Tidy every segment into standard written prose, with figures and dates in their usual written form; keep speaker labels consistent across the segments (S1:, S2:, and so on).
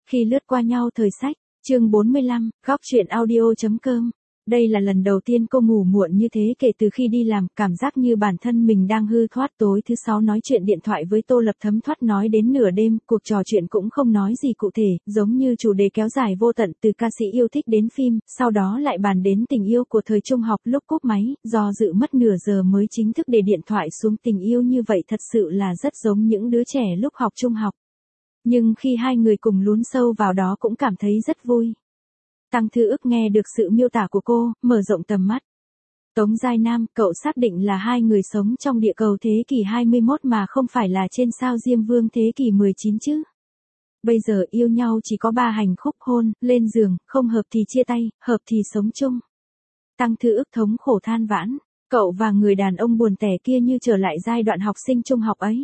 S1: Khi lướt qua nhau thời sách, chương 45, góc truyện audio.com. Đây là lần đầu tiên cô ngủ muộn như thế kể từ khi đi làm, cảm giác như bản thân mình đang hư thoát. Tối thứ 6 nói chuyện điện thoại với Tô Lập thấm thoát nói đến nửa đêm, cuộc trò chuyện cũng không nói gì cụ thể, giống như chủ đề kéo dài vô tận từ ca sĩ yêu thích đến phim, sau đó lại bàn đến tình yêu của thời trung học. Lúc cúp máy, do dự mất nửa giờ mới chính thức để điện thoại xuống. Tình yêu như vậy thật sự là rất giống những đứa trẻ lúc học trung học. Nhưng khi hai người cùng lún sâu vào đó cũng cảm thấy rất vui. Tăng Thư Ức nghe được sự miêu tả của cô, mở rộng tầm mắt. Tống Giai Nam, cậu xác định là hai người sống trong địa cầu thế kỷ 21 mà không phải là trên sao Diêm Vương thế kỷ 19 chứ. Bây giờ yêu nhau chỉ có 3 hành khúc: hôn, lên giường, không hợp thì chia tay, hợp thì sống chung. Tăng Thư Ức thống khổ than vãn, cậu và người đàn ông buồn tẻ kia như trở lại giai đoạn học sinh trung học ấy.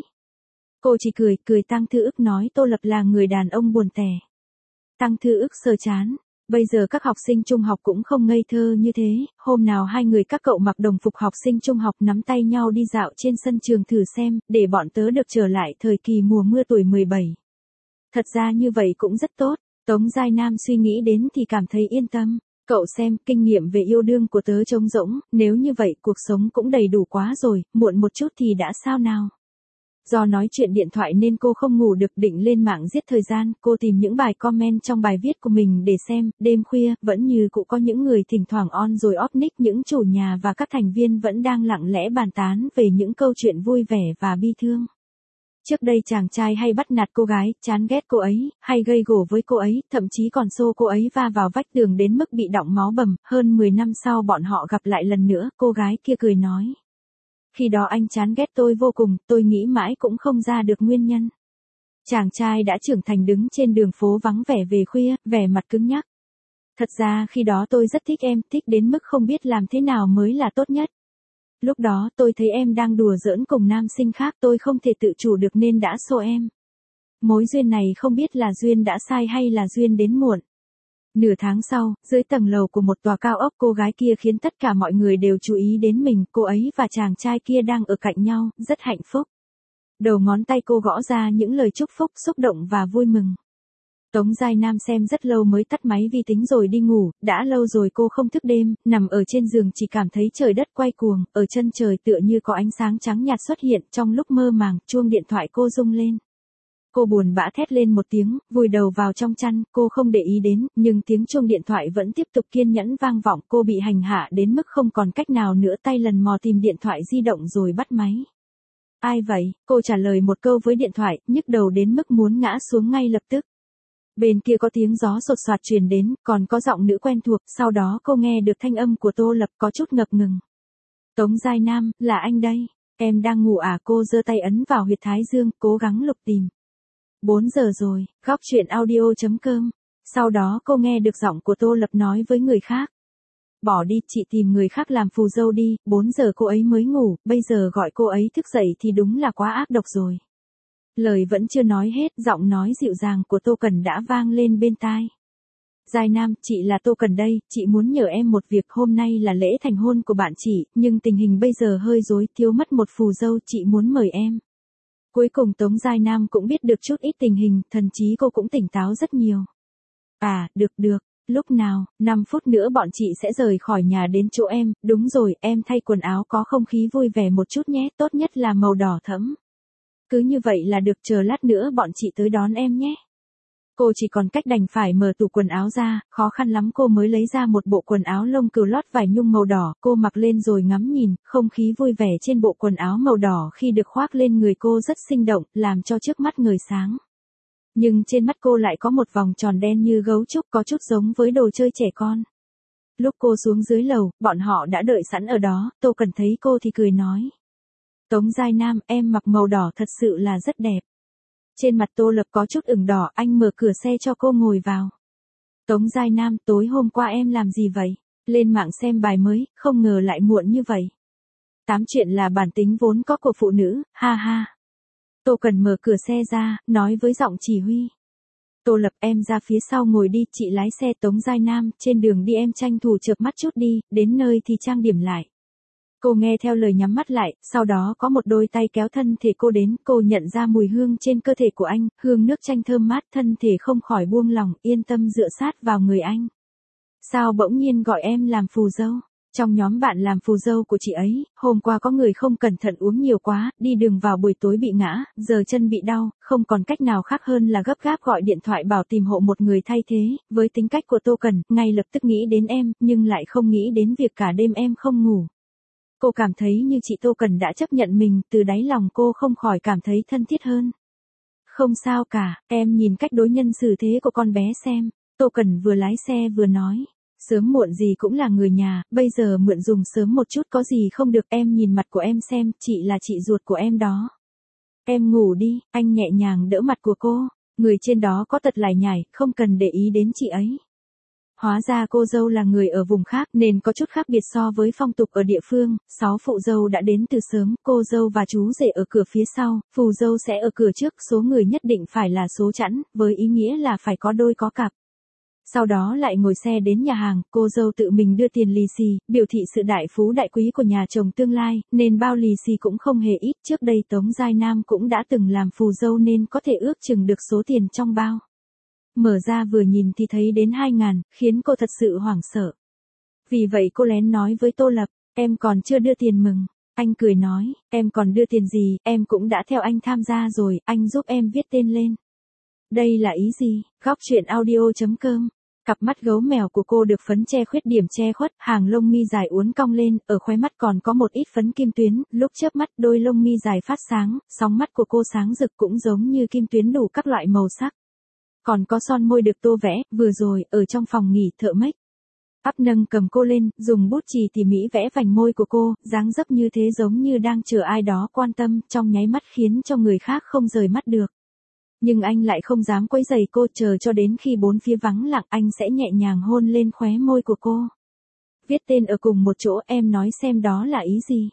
S1: Cô chỉ cười. Tăng Thư Ức nói Tô Lập là người đàn ông buồn tẻ. Tăng Thư Ức sờ chán. Bây giờ các học sinh trung học cũng không ngây thơ như thế. Hôm nào hai người các cậu mặc đồng phục học sinh trung học nắm tay nhau đi dạo trên sân trường thử xem, để bọn tớ được trở lại thời kỳ mùa mưa tuổi 17. Thật ra như vậy cũng rất tốt. Tống Giai Nam suy nghĩ đến thì cảm thấy yên tâm. Cậu xem, kinh nghiệm về yêu đương của tớ trống rỗng, nếu như vậy cuộc sống cũng đầy đủ quá rồi, muộn một chút thì đã sao nào. Do nói chuyện điện thoại nên cô không ngủ được, định lên mạng giết thời gian. Cô tìm những bài comment trong bài viết của mình để xem. Đêm khuya, vẫn như cũ có những người thỉnh thoảng on rồi off nick. Những chủ nhà và các thành viên vẫn đang lặng lẽ bàn tán về những câu chuyện vui vẻ và bi thương. Trước đây chàng trai hay bắt nạt cô gái, chán ghét cô ấy, hay gây gổ với cô ấy, thậm chí còn xô cô ấy va vào vách tường đến mức bị đọng máu bầm. Hơn 10 năm sau bọn họ gặp lại lần nữa, cô gái kia cười nói: khi đó anh chán ghét tôi vô cùng, tôi nghĩ mãi cũng không ra được nguyên nhân. Chàng trai đã trưởng thành đứng trên đường phố vắng vẻ về khuya, vẻ mặt cứng nhắc. Thật ra khi đó tôi rất thích em, thích đến mức không biết làm thế nào mới là tốt nhất. Lúc đó tôi thấy em đang đùa giỡn cùng nam sinh khác, tôi không thể tự chủ được nên đã xô em. Mối duyên này không biết là duyên đã sai hay là duyên đến muộn. Nửa tháng sau, dưới tầng lầu của một tòa cao ốc, cô gái kia khiến tất cả mọi người đều chú ý đến mình. Cô ấy và chàng trai kia đang ở cạnh nhau, rất hạnh phúc. Đầu ngón tay cô gõ ra những lời chúc phúc, xúc động và vui mừng. Tống Giai Nam xem rất lâu mới tắt máy vi tính rồi đi ngủ. Đã lâu rồi cô không thức đêm, nằm ở trên giường chỉ cảm thấy trời đất quay cuồng. Ở chân trời tựa như có ánh sáng trắng nhạt xuất hiện. Trong lúc mơ màng, chuông điện thoại cô rung lên. Cô buồn bã thét lên một tiếng, vùi đầu vào trong chăn. Cô không để ý đến, nhưng tiếng chuông điện thoại vẫn tiếp tục kiên nhẫn vang vọng. Cô bị hành hạ đến mức không còn cách nào nữa, tay lần mò tìm điện thoại di động rồi bắt máy. Ai vậy? Cô trả lời một câu với điện thoại, nhức đầu đến mức muốn ngã xuống ngay lập tức. Bên kia có tiếng gió sột soạt truyền đến, còn có giọng nữ quen thuộc. Sau đó cô nghe được thanh âm của Tô Lập, có chút ngập ngừng. Tống Giai Nam, là anh đây. Em đang ngủ à? Cô giơ tay ấn vào huyệt thái dương, cố gắng lục tìm. 4 giờ rồi, góc truyện audio.com. Sau đó cô nghe được giọng của Tô Lập nói với người khác. Bỏ đi, chị tìm người khác làm phù dâu đi. 4 giờ cô ấy mới ngủ, bây giờ gọi cô ấy thức dậy thì đúng là quá ác độc rồi. Lời vẫn chưa nói hết, giọng nói dịu dàng của Tô Cần đã vang lên bên tai. Giai Nam, chị là Tô Cần đây, chị muốn nhờ em một việc. Hôm nay là lễ thành hôn của bạn chị, nhưng tình hình bây giờ hơi rối, thiếu mất một phù dâu, chị muốn mời em. Cuối cùng Tống Giai Nam cũng biết được chút ít tình hình, thậm chí cô cũng tỉnh táo rất nhiều. À, được, lúc nào? 5 phút nữa bọn chị sẽ rời khỏi nhà đến chỗ em. Đúng rồi, em thay quần áo có không khí vui vẻ một chút nhé, tốt nhất là màu đỏ thẫm. Cứ như vậy là được, chờ lát nữa bọn chị tới đón em nhé. Cô chỉ còn cách đành phải mở tủ quần áo ra, khó khăn lắm cô mới lấy ra một bộ quần áo lông cừu lót vải nhung màu đỏ. Cô mặc lên rồi ngắm nhìn, không khí vui vẻ trên bộ quần áo màu đỏ khi được khoác lên người cô rất sinh động, làm cho trước mắt ngời sáng. Nhưng trên mắt cô lại có một vòng tròn đen như gấu trúc, có chút giống với đồ chơi trẻ con. Lúc cô xuống dưới lầu, bọn họ đã đợi sẵn ở đó. Tô Cần thấy cô thì cười nói: Tống Giai Nam, em mặc màu đỏ thật sự là rất đẹp. Trên mặt Tô Lập có chút ửng đỏ, anh mở cửa xe cho cô ngồi vào. Tống Giai Nam, tối hôm qua em làm gì vậy? Lên mạng xem bài mới, không ngờ lại muộn như vậy. Tám chuyện là bản tính vốn có của phụ nữ, ha ha. Tô Cần mở cửa xe ra, nói với giọng chỉ huy. Tô Lập, em ra phía sau ngồi đi, chị lái xe. Tống Giai Nam, trên đường đi em tranh thủ chợp mắt chút đi, đến nơi thì trang điểm lại. Cô nghe theo lời nhắm mắt lại, sau đó có một đôi tay kéo thân thể cô đến, cô nhận ra mùi hương trên cơ thể của anh, hương nước chanh thơm mát, thân thể không khỏi buông lỏng, yên tâm dựa sát vào người anh. Sao bỗng nhiên gọi em làm phù dâu? Trong nhóm bạn làm phù dâu của chị ấy, hôm qua có người không cẩn thận uống nhiều quá, đi đường vào buổi tối bị ngã, giờ chân bị đau, không còn cách nào khác hơn là gấp gáp gọi điện thoại bảo tìm hộ một người thay thế, với tính cách của Tô Cần, ngay lập tức nghĩ đến em, nhưng lại không nghĩ đến việc cả đêm em không ngủ. Cô cảm thấy như chị Tô Cần đã chấp nhận mình, từ đáy lòng cô không khỏi cảm thấy thân thiết hơn. Không sao cả, em nhìn cách đối nhân xử thế của con bé xem. Tô Cần vừa lái xe vừa nói. Sớm muộn gì cũng là người nhà, bây giờ mượn dùng sớm một chút có gì không được, em nhìn mặt của em xem, chị là chị ruột của em đó. Em ngủ đi, anh nhẹ nhàng đỡ mặt của cô, người trên đó có tật lải nhải, không cần để ý đến chị ấy. Hóa ra cô dâu là người ở vùng khác nên có chút khác biệt so với phong tục ở địa phương, 6 phụ dâu đã đến từ sớm, cô dâu và chú rể ở cửa phía sau, phù dâu sẽ ở cửa trước, số người nhất định phải là số chẵn, với ý nghĩa là phải có đôi có cặp. Sau đó lại ngồi xe đến nhà hàng, cô dâu tự mình đưa tiền lì xì, biểu thị sự đại phú đại quý của nhà chồng tương lai, nên bao lì xì cũng không hề ít, trước đây Tống Giai Nam cũng đã từng làm phù dâu nên có thể ước chừng được số tiền trong bao. Mở ra vừa nhìn thì thấy đến 2.000, khiến cô thật sự hoảng sợ. Vì vậy cô lén nói với Tô Lập, em còn chưa đưa tiền mừng. Anh cười nói, em còn đưa tiền gì, em cũng đã theo anh tham gia rồi, anh giúp em viết tên lên. Đây là ý gì? Góc truyện audio.com. Cặp mắt gấu mèo của cô được phấn che khuyết điểm che khuất, hàng lông mi dài uốn cong lên, ở khóe mắt còn có một ít phấn kim tuyến, lúc chớp mắt đôi lông mi dài phát sáng, sóng mắt của cô sáng rực cũng giống như kim tuyến đủ các loại màu sắc. Còn có son môi được tô vẽ, vừa rồi, ở trong phòng nghỉ thợ make up nâng cầm cô lên, dùng bút chì tỉ mỉ vẽ vành môi của cô, dáng dấp như thế giống như đang chờ ai đó quan tâm, trong nháy mắt khiến cho người khác không rời mắt được. Nhưng anh lại không dám quấy rầy cô, chờ cho đến khi bốn phía vắng lặng anh sẽ nhẹ nhàng hôn lên khóe môi của cô. Viết tên ở cùng một chỗ, em nói xem đó là ý gì?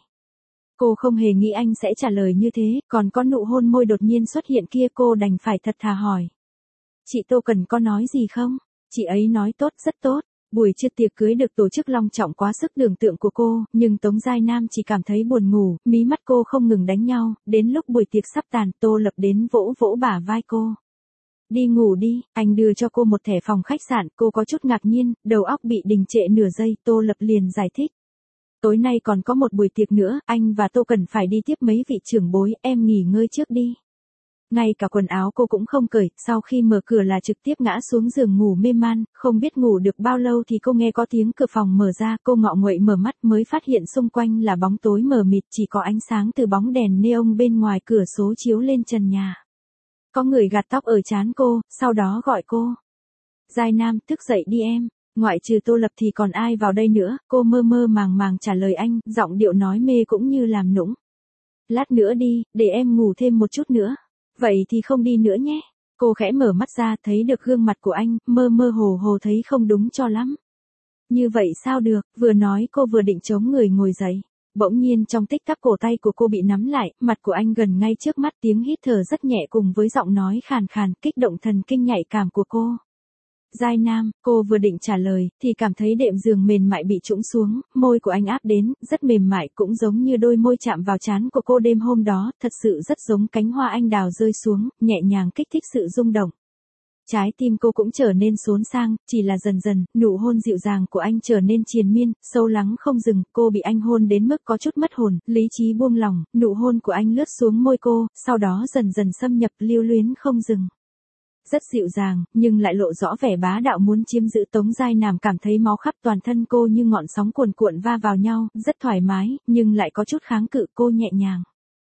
S1: Cô không hề nghĩ anh sẽ trả lời như thế, còn có nụ hôn môi đột nhiên xuất hiện kia cô đành phải thật thà hỏi. Chị Tô Cần có nói gì không? Chị ấy nói tốt, rất tốt. Buổi trưa tiệc cưới được tổ chức long trọng quá sức tưởng tượng của cô, nhưng Tống Giai Nam chỉ cảm thấy buồn ngủ, mí mắt cô không ngừng đánh nhau, đến lúc buổi tiệc sắp tàn, Tô Lập đến vỗ vỗ bả vai cô. Đi ngủ đi, anh đưa cho cô một thẻ phòng khách sạn, cô có chút ngạc nhiên, đầu óc bị đình trệ nửa giây, Tô Lập liền giải thích. Tối nay còn có một buổi tiệc nữa, anh và Tô Cần phải đi tiếp mấy vị trưởng bối, em nghỉ ngơi trước đi. Ngay cả quần áo cô cũng không cởi, sau khi mở cửa là trực tiếp ngã xuống giường ngủ mê man, không biết ngủ được bao lâu thì cô nghe có tiếng cửa phòng mở ra, cô ngọ nguậy mở mắt mới phát hiện xung quanh là bóng tối mờ mịt, chỉ có ánh sáng từ bóng đèn neon bên ngoài cửa sổ chiếu lên trần nhà. Có người gạt tóc ở trán cô, sau đó gọi cô. Giai Nam, thức dậy đi em, ngoại trừ Tô Lập thì còn ai vào đây nữa, cô mơ mơ màng màng trả lời anh, giọng điệu nói mê cũng như làm nũng. Lát nữa đi, để em ngủ thêm một chút nữa. Vậy thì không đi nữa nhé. Cô khẽ mở mắt ra thấy được gương mặt của anh, mơ mơ hồ hồ thấy không đúng cho lắm. Như vậy sao được, vừa nói cô vừa định chống người ngồi dậy. Bỗng nhiên trong tích tắc cổ tay của cô bị nắm lại, mặt của anh gần ngay trước mắt, tiếng hít thở rất nhẹ cùng với giọng nói khàn khàn, kích động thần kinh nhạy cảm của cô. Giai Nam, cô vừa định trả lời, thì cảm thấy đệm giường mềm mại bị trũng xuống, môi của anh áp đến, rất mềm mại, cũng giống như đôi môi chạm vào trán của cô đêm hôm đó, thật sự rất giống cánh hoa anh đào rơi xuống, nhẹ nhàng kích thích sự rung động. Trái tim cô cũng trở nên xốn sang, chỉ là dần dần, nụ hôn dịu dàng của anh trở nên triền miên, sâu lắng không dừng, cô bị anh hôn đến mức có chút mất hồn, lý trí buông lỏng, nụ hôn của anh lướt xuống môi cô, sau đó dần dần xâm nhập lưu luyến không dừng. Rất dịu dàng, nhưng lại lộ rõ vẻ bá đạo muốn chiếm giữ. Tống Giai Nam cảm thấy máu khắp toàn thân cô như ngọn sóng cuồn cuộn va vào nhau, rất thoải mái, nhưng lại có chút kháng cự, cô nhẹ nhàng.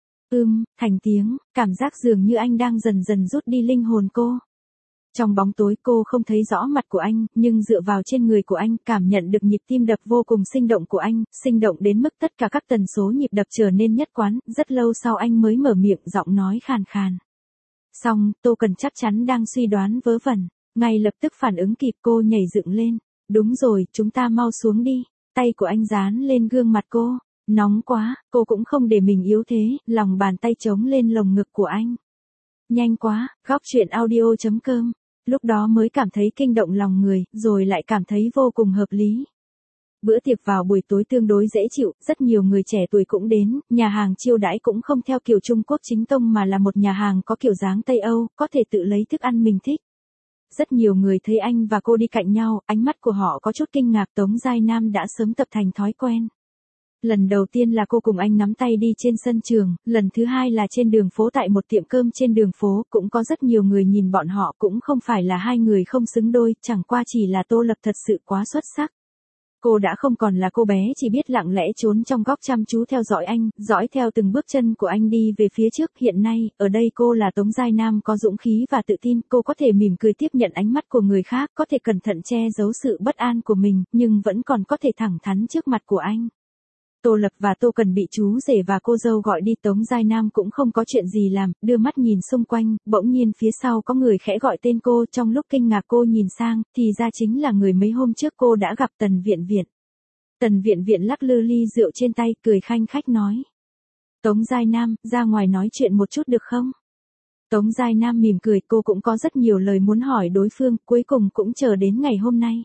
S1: Thành tiếng, cảm giác dường như anh đang dần dần rút đi linh hồn cô. Trong bóng tối cô không thấy rõ mặt của anh, nhưng dựa vào trên người của anh, cảm nhận được nhịp tim đập vô cùng sinh động của anh, sinh động đến mức tất cả các tần số nhịp đập trở nên nhất quán, rất lâu sau anh mới mở miệng, giọng nói khàn khàn. Xong, Tô Cần chắc chắn đang suy đoán vớ vẩn, ngay lập tức phản ứng kịp, cô nhảy dựng lên. Đúng rồi, chúng ta mau xuống đi. Tay của anh dán lên gương mặt cô. Nóng quá, cô cũng không để mình yếu thế, lòng bàn tay chống lên lồng ngực của anh. Nhanh quá, góc truyện audio.com. Lúc đó mới cảm thấy kinh động lòng người, rồi lại cảm thấy vô cùng hợp lý. Bữa tiệc vào buổi tối tương đối dễ chịu, rất nhiều người trẻ tuổi cũng đến, nhà hàng chiêu đãi cũng không theo kiểu Trung Quốc chính tông mà là một nhà hàng có kiểu dáng Tây Âu, có thể tự lấy thức ăn mình thích. Rất nhiều người thấy anh và cô đi cạnh nhau, ánh mắt của họ có chút kinh ngạc. Tống Giai Nam đã sớm tập thành thói quen. Lần đầu tiên là cô cùng anh nắm tay đi trên sân trường, lần thứ hai là trên đường phố tại một tiệm cơm trên đường phố, cũng có rất nhiều người nhìn bọn họ, cũng không phải là hai người không xứng đôi, chẳng qua chỉ là Tô Lập thật sự quá xuất sắc. Cô đã không còn là cô bé chỉ biết lặng lẽ trốn trong góc chăm chú theo dõi anh, dõi theo từng bước chân của anh đi về phía trước. Hiện nay, ở đây cô là Tống Giai Nam có dũng khí và tự tin, cô có thể mỉm cười tiếp nhận ánh mắt của người khác, có thể cẩn thận che giấu sự bất an của mình, nhưng vẫn còn có thể thẳng thắn trước mặt của anh. Tô Lập và Tô Cần bị chú rể và cô dâu gọi đi. Tống Giai Nam cũng không có chuyện gì làm, đưa mắt nhìn xung quanh, bỗng nhiên phía sau có người khẽ gọi tên cô. Trong lúc kinh ngạc cô nhìn sang, thì ra chính là người mấy hôm trước cô đã gặp. Tần Viện Viện. Tần Viện Viện lắc lư ly rượu trên tay, cười khanh khách nói. Tống Giai Nam, ra ngoài nói chuyện một chút được không? Tống Giai Nam mỉm cười, cô cũng có rất nhiều lời muốn hỏi đối phương, cuối cùng cũng chờ đến ngày hôm nay.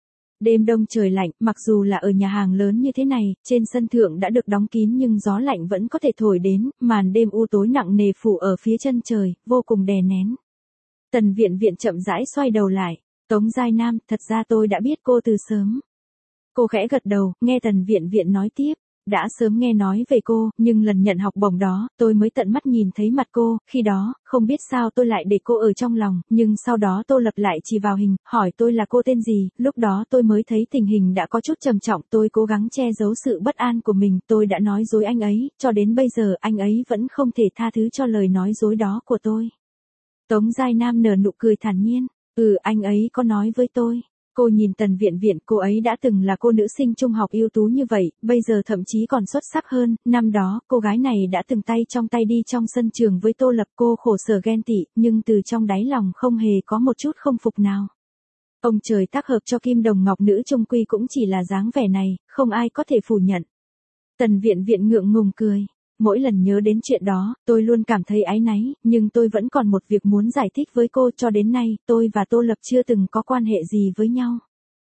S1: Đêm đông trời lạnh, mặc dù là ở nhà hàng lớn như thế này, trên sân thượng đã được đóng kín nhưng gió lạnh vẫn có thể thổi đến, màn đêm u tối nặng nề phủ ở phía chân trời, vô cùng đè nén. Tần Viện Viện chậm rãi xoay đầu lại, Tống Giai Nam, thật ra tôi đã biết cô từ sớm. Cô khẽ gật đầu, nghe Tần Viện Viện nói tiếp. Đã sớm nghe nói về cô, nhưng lần nhận học bổng đó, tôi mới tận mắt nhìn thấy mặt cô, khi đó, không biết sao tôi lại để cô ở trong lòng, nhưng sau đó Tô Lập lại chỉ vào hình, hỏi tôi là cô tên gì, lúc đó tôi mới thấy tình hình đã có chút trầm trọng, tôi cố gắng che giấu sự bất an của mình, tôi đã nói dối anh ấy, cho đến bây giờ anh ấy vẫn không thể tha thứ cho lời nói dối đó của tôi. Tống Giai Nam nở nụ cười thản nhiên, anh ấy có nói với tôi. Cô nhìn Tần Viện Viện, cô ấy đã từng là cô nữ sinh trung học ưu tú như vậy, bây giờ thậm chí còn xuất sắc hơn, năm đó, cô gái này đã từng tay trong tay đi trong sân trường với Tô Lập. Cô khổ sở ghen tị, nhưng từ trong đáy lòng không hề có một chút không phục nào. Ông trời tác hợp cho kim đồng ngọc nữ chung quy cũng chỉ là dáng vẻ này, không ai có thể phủ nhận. Tần Viện Viện ngượng ngùng cười. Mỗi lần nhớ đến chuyện đó, tôi luôn cảm thấy áy náy, nhưng tôi vẫn còn một việc muốn giải thích với cô. Cho đến nay, tôi và Tô Lập chưa từng có quan hệ gì với nhau.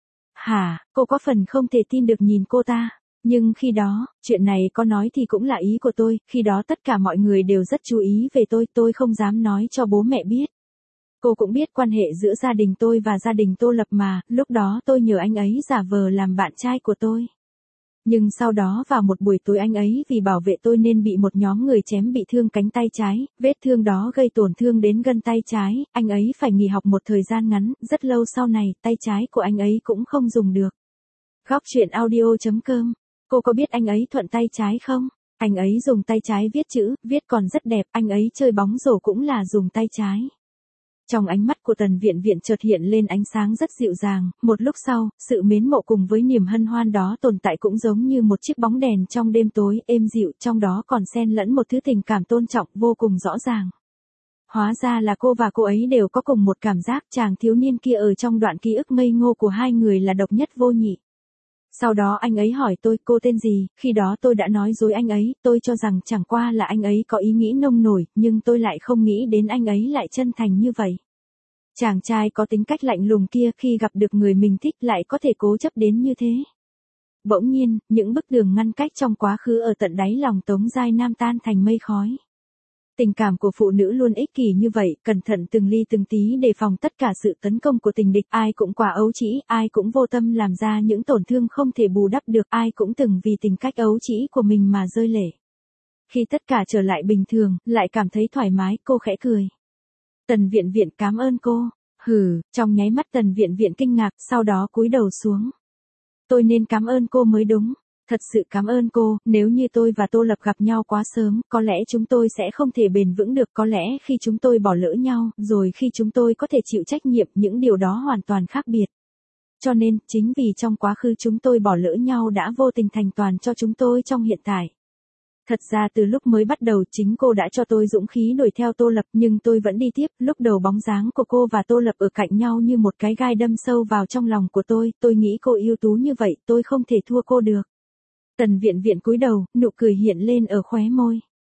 S1: Hả, cô có phần không thể tin được nhìn cô ta. Nhưng khi đó, chuyện này có nói thì cũng là ý của tôi, khi đó tất cả mọi người đều rất chú ý về tôi không dám nói cho bố mẹ biết. Cô cũng biết quan hệ giữa gia đình tôi và gia đình Tô Lập mà, lúc đó tôi nhờ anh ấy giả vờ làm bạn trai của tôi. Nhưng sau đó vào một buổi tối anh ấy vì bảo vệ tôi nên bị một nhóm người chém bị thương cánh tay trái, vết thương đó gây tổn thương đến gân tay trái, anh ấy phải nghỉ học một thời gian ngắn, rất lâu sau này, tay trái của anh ấy cũng không dùng được. Góc truyện audio.com. Cô có biết anh ấy thuận tay trái không? Anh ấy dùng tay trái viết chữ, viết còn rất đẹp, anh ấy chơi bóng rổ cũng là dùng tay trái. Trong ánh mắt của Tần Viện Viện chợt hiện lên ánh sáng rất dịu dàng, một lúc sau, sự mến mộ cùng với niềm hân hoan đó tồn tại cũng giống như một chiếc bóng đèn trong đêm tối, êm dịu, trong đó còn xen lẫn một thứ tình cảm tôn trọng vô cùng rõ ràng. Hóa ra là cô và cô ấy đều có cùng một cảm giác, chàng thiếu niên kia ở trong đoạn ký ức ngây ngô của hai người là độc nhất vô nhị. Sau đó anh ấy hỏi tôi, cô tên gì, khi đó tôi đã nói dối anh ấy, tôi cho rằng chẳng qua là anh ấy có ý nghĩ nông nổi, nhưng tôi lại không nghĩ đến anh ấy lại chân thành như vậy. Chàng trai có tính cách lạnh lùng kia khi gặp được người mình thích lại có thể cố chấp đến như thế. Bỗng nhiên, những bức tường ngăn cách trong quá khứ ở tận đáy lòng Tống Giai Nam tan thành mây khói. Tình cảm của phụ nữ luôn ích kỷ như vậy, cẩn thận từng ly từng tí đề phòng tất cả sự tấn công của tình địch, ai cũng quá ấu trĩ, ai cũng vô tâm làm ra những tổn thương không thể bù đắp được, ai cũng từng vì tình cách ấu trĩ của mình mà rơi lệ. Khi tất cả trở lại bình thường, lại cảm thấy thoải mái, cô khẽ cười. Tần Viện Viện cảm ơn cô. Trong nháy mắt Tần Viện Viện kinh ngạc, sau đó cúi đầu xuống. Tôi nên cảm ơn cô mới đúng. Thật sự cảm ơn cô, nếu như tôi và Tô Lập gặp nhau quá sớm, có lẽ chúng tôi sẽ không thể bền vững được, có lẽ khi chúng tôi bỏ lỡ nhau, rồi khi chúng tôi có thể chịu trách nhiệm, những điều đó hoàn toàn khác biệt. Cho nên, chính vì trong quá khứ chúng tôi bỏ lỡ nhau đã vô tình thành toàn cho chúng tôi trong hiện tại. Thật ra từ lúc mới bắt đầu chính cô đã cho tôi dũng khí đuổi theo Tô Lập, nhưng tôi vẫn đi tiếp, lúc đầu bóng dáng của cô và Tô Lập ở cạnh nhau như một cái gai đâm sâu vào trong lòng của tôi nghĩ cô ưu tú như vậy, tôi không thể thua cô được. Tần Viện Viện cúi đầu, nụ cười hiện lên ở khóe môi.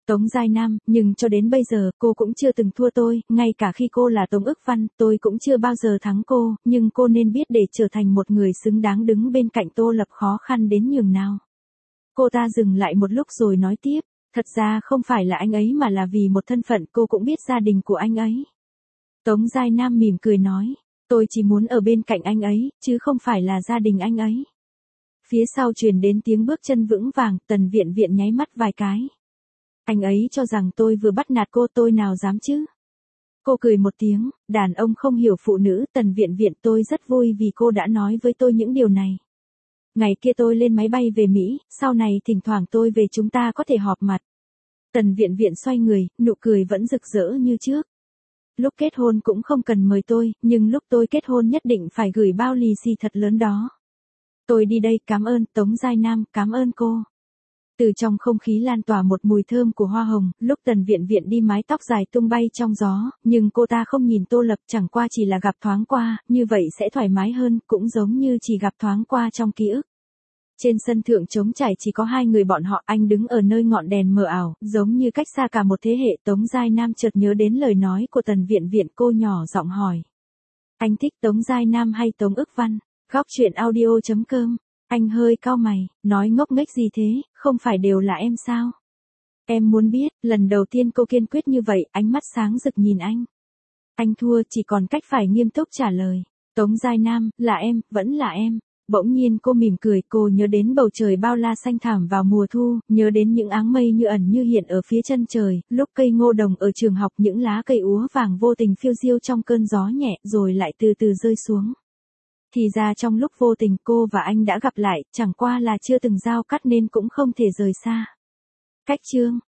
S1: Tống Giai Nam, nhưng cho đến bây giờ cô cũng chưa từng thua tôi, ngay cả khi cô là Tống Ức Văn, tôi cũng chưa bao giờ thắng cô, nhưng cô nên biết để trở thành một người xứng đáng đứng bên cạnh Tô Lập khó khăn đến nhường nào. Cô ta dừng lại một lúc rồi nói tiếp, thật ra không phải là anh ấy mà là vì một thân phận, cô cũng biết gia đình của anh ấy. Tống Giai Nam mỉm cười nói, tôi chỉ muốn ở bên cạnh anh ấy, chứ không phải là gia đình anh ấy. Phía sau truyền đến tiếng bước chân vững vàng, Tần Viện Viện nháy mắt vài cái. Anh ấy cho rằng tôi vừa bắt nạt cô, tôi nào dám chứ. Cô cười một tiếng, đàn ông không hiểu phụ nữ. Tần Viện Viện, tôi rất vui vì cô đã nói với tôi những điều này. Ngày kia tôi lên máy bay về Mỹ, sau này thỉnh thoảng tôi về chúng ta có thể họp mặt. Tần Viện Viện xoay người, nụ cười vẫn rực rỡ như trước. Lúc kết hôn cũng không cần mời tôi, nhưng lúc tôi kết hôn nhất định phải gửi bao lì xì thật lớn đó. Tôi đi đây, cảm ơn Tống Giai Nam, cảm ơn cô. Từ trong không khí lan tỏa một mùi thơm của hoa hồng, lúc Tần Viện Viện đi mái tóc dài tung bay trong gió, nhưng cô ta không nhìn Tô Lập, chẳng qua chỉ là gặp thoáng qua, như vậy sẽ thoải mái hơn, cũng giống như chỉ gặp thoáng qua trong ký ức. Trên sân thượng trống trải chỉ có hai người bọn họ, anh đứng ở nơi ngọn đèn mờ ảo, giống như cách xa cả một thế hệ. Tống Giai Nam chợt nhớ đến lời nói của Tần Viện Viện, cô nhỏ giọng hỏi. Anh thích Tống Giai Nam hay Tống Ức Văn? Góc truyện audio.com. Anh hơi cau mày, nói ngốc nghếch gì thế, không phải đều là em sao? Em muốn biết, lần đầu tiên cô kiên quyết như vậy, ánh mắt sáng rực nhìn anh. Anh thua, chỉ còn cách phải nghiêm túc trả lời. Tống Giai Nam, là em, vẫn là em. Bỗng nhiên cô mỉm cười, cô nhớ đến bầu trời bao la xanh thẳm vào mùa thu, nhớ đến những áng mây như ẩn như hiện ở phía chân trời, lúc cây ngô đồng ở trường học, những lá cây úa vàng vô tình phiêu diêu trong cơn gió nhẹ, rồi lại từ từ rơi xuống. Thì ra trong lúc vô tình cô và anh đã gặp lại, chẳng qua là chưa từng giao cắt nên cũng không thể rời xa. Cách chương